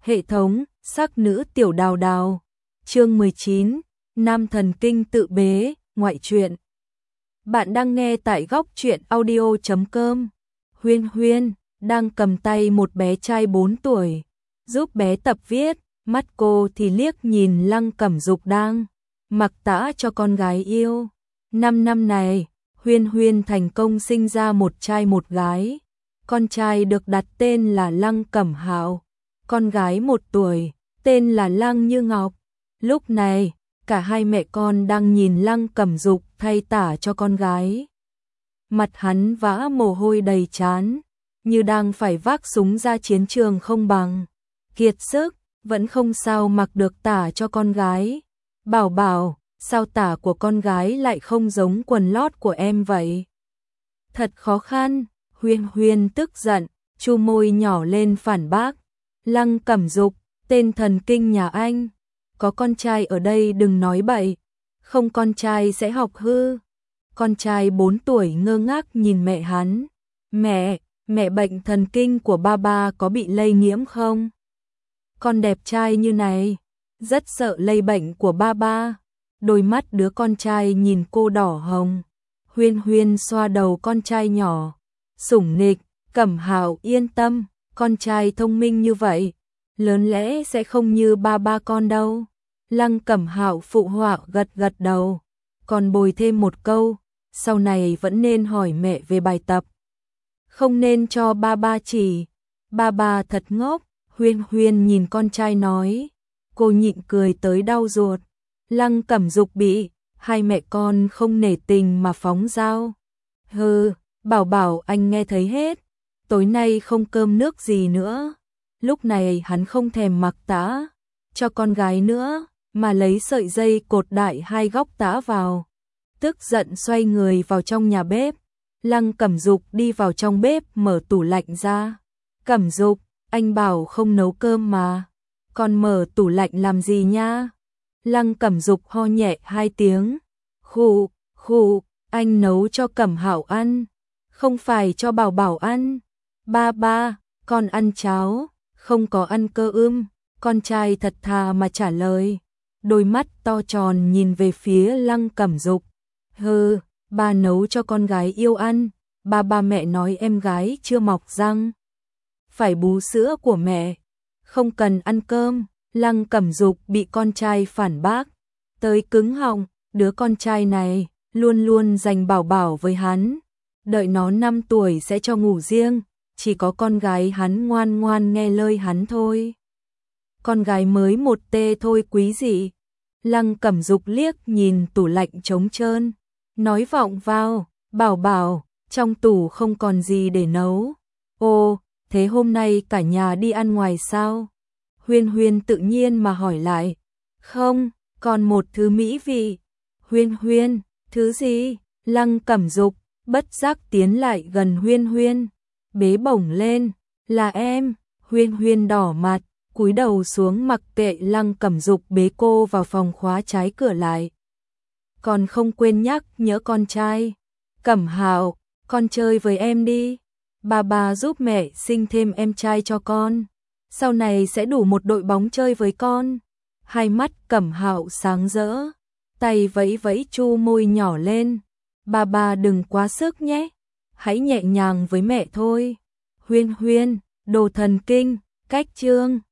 Hệ thống, sắc nữ tiểu đào đào. Chương 19, Nam thần kinh tự bế, ngoại truyện. Bạn đang nghe tại góc truyện audio.com. Huyên Huyên đang cầm tay một bé trai 4 tuổi, giúp bé tập viết, mắt cô thì liếc nhìn Lăng Cẩm Dục đang mặc tã cho con gái yêu. 5 năm này, Huyên Huyên thành công sinh ra một trai một gái. Con trai được đặt tên là Lăng Cẩm Hạo, con gái 1 tuổi, tên là Lăng Như Ngọc. Lúc này, cả hai mẹ con đang nhìn Lăng Cẩm Dục thay tả cho con gái. Mặt hắn vã mồ hôi đầy trán, như đang phải vác súng ra chiến trường không bằng. Kiệt sức, vẫn không sao mặc được tả cho con gái. Bảo bảo, sao tả của con gái lại không giống quần lót của em vậy? Thật khó khăn. Huyên Huyên tức giận, chu môi nhỏ lên phản bác. Lăng Cẩm Dục, tên thần kinh nhà anh. Có con trai ở đây đừng nói bậy, không con trai sẽ học hư. Con trai 4 tuổi ngơ ngác nhìn mẹ hắn. Mẹ bệnh thần kinh của ba có bị lây nhiễm không? Con đẹp trai như này, rất sợ lây bệnh của ba. Đôi mắt đứa con trai nhìn cô đỏ hồng. Huyên Huyên xoa đầu con trai nhỏ, sủng nịch, Cẩm Hạo yên tâm, con trai thông minh như vậy, lớn lẽ sẽ không như ba con đâu. Lăng Cẩm Hạo phụ họa gật đầu, còn bồi thêm một câu, sau này vẫn nên hỏi mẹ về bài tập, không nên cho ba chỉ. Ba thật ngốc. Huyên Huyên nhìn con trai nói, cô nhịn cười tới đau ruột. Lăng Cẩm Dục bị hai mẹ con không nể tình mà phóng dao. Hừ, bảo anh nghe thấy hết, tối nay không cơm nước gì nữa. Lúc này hắn không thèm mặc tã cho con gái nữa, mà lấy sợi dây cột đại 2 góc tã vào. Tức giận xoay người vào trong nhà bếp. Lăng Cẩm Dục đi vào trong bếp mở tủ lạnh ra. Cẩm Dục, anh bảo không nấu cơm mà, còn mở tủ lạnh làm gì nha? Lăng Cẩm Dục ho nhẹ 2 tiếng. Khụ, anh nấu cho Cẩm Hạo ăn, không phải cho bảo ăn. Ba, con ăn cháo, không có ăn cơm. Con trai thật thà mà trả lời, đôi mắt to tròn nhìn về phía Lăng Cẩm Dục. Hừ, ba nấu cho con gái yêu ăn, ba mẹ nói em gái chưa mọc răng phải bú sữa của mẹ, không cần ăn cơm. Lăng Cẩm Dục bị con trai phản bác tới cứng họng, đứa con trai này luôn luôn dành bảo với hắn, đợi nó 5 tuổi sẽ cho ngủ riêng, chỉ có con gái hắn ngoan nghe lời hắn thôi. Con gái mới 1 tê thôi quý dị. Lăng Cẩm Dục liếc nhìn tủ lạnh trống trơn, nói vọng vào, bảo, trong tủ không còn gì để nấu. Ồ, thế hôm nay cả nhà đi ăn ngoài sao? Huyên Huyên tự nhiên mà hỏi lại. Không, còn một thứ mỹ vị. Huyên, thứ gì? Lăng Cẩm Dục bất giác tiến lại gần Huyên, bế bổng lên. Là em. Huyên đỏ mặt, cúi đầu xuống mặc kệ Lăng Cẩm Dục bế cô vào phòng khóa trái cửa lại. Còn không quên nhắc nhớ con trai. Cẩm Hạo, con chơi với em đi. Bà giúp mẹ sinh thêm em trai cho con, sau này sẽ đủ một đội bóng chơi với con. Hai mắt Cẩm Hạo sáng rỡ, tay vẫy chu môi nhỏ lên. Bà đừng quá sức nhé, hãy nhẹ nhàng với mẹ thôi. Huyên, đồ thần kinh, cách chương.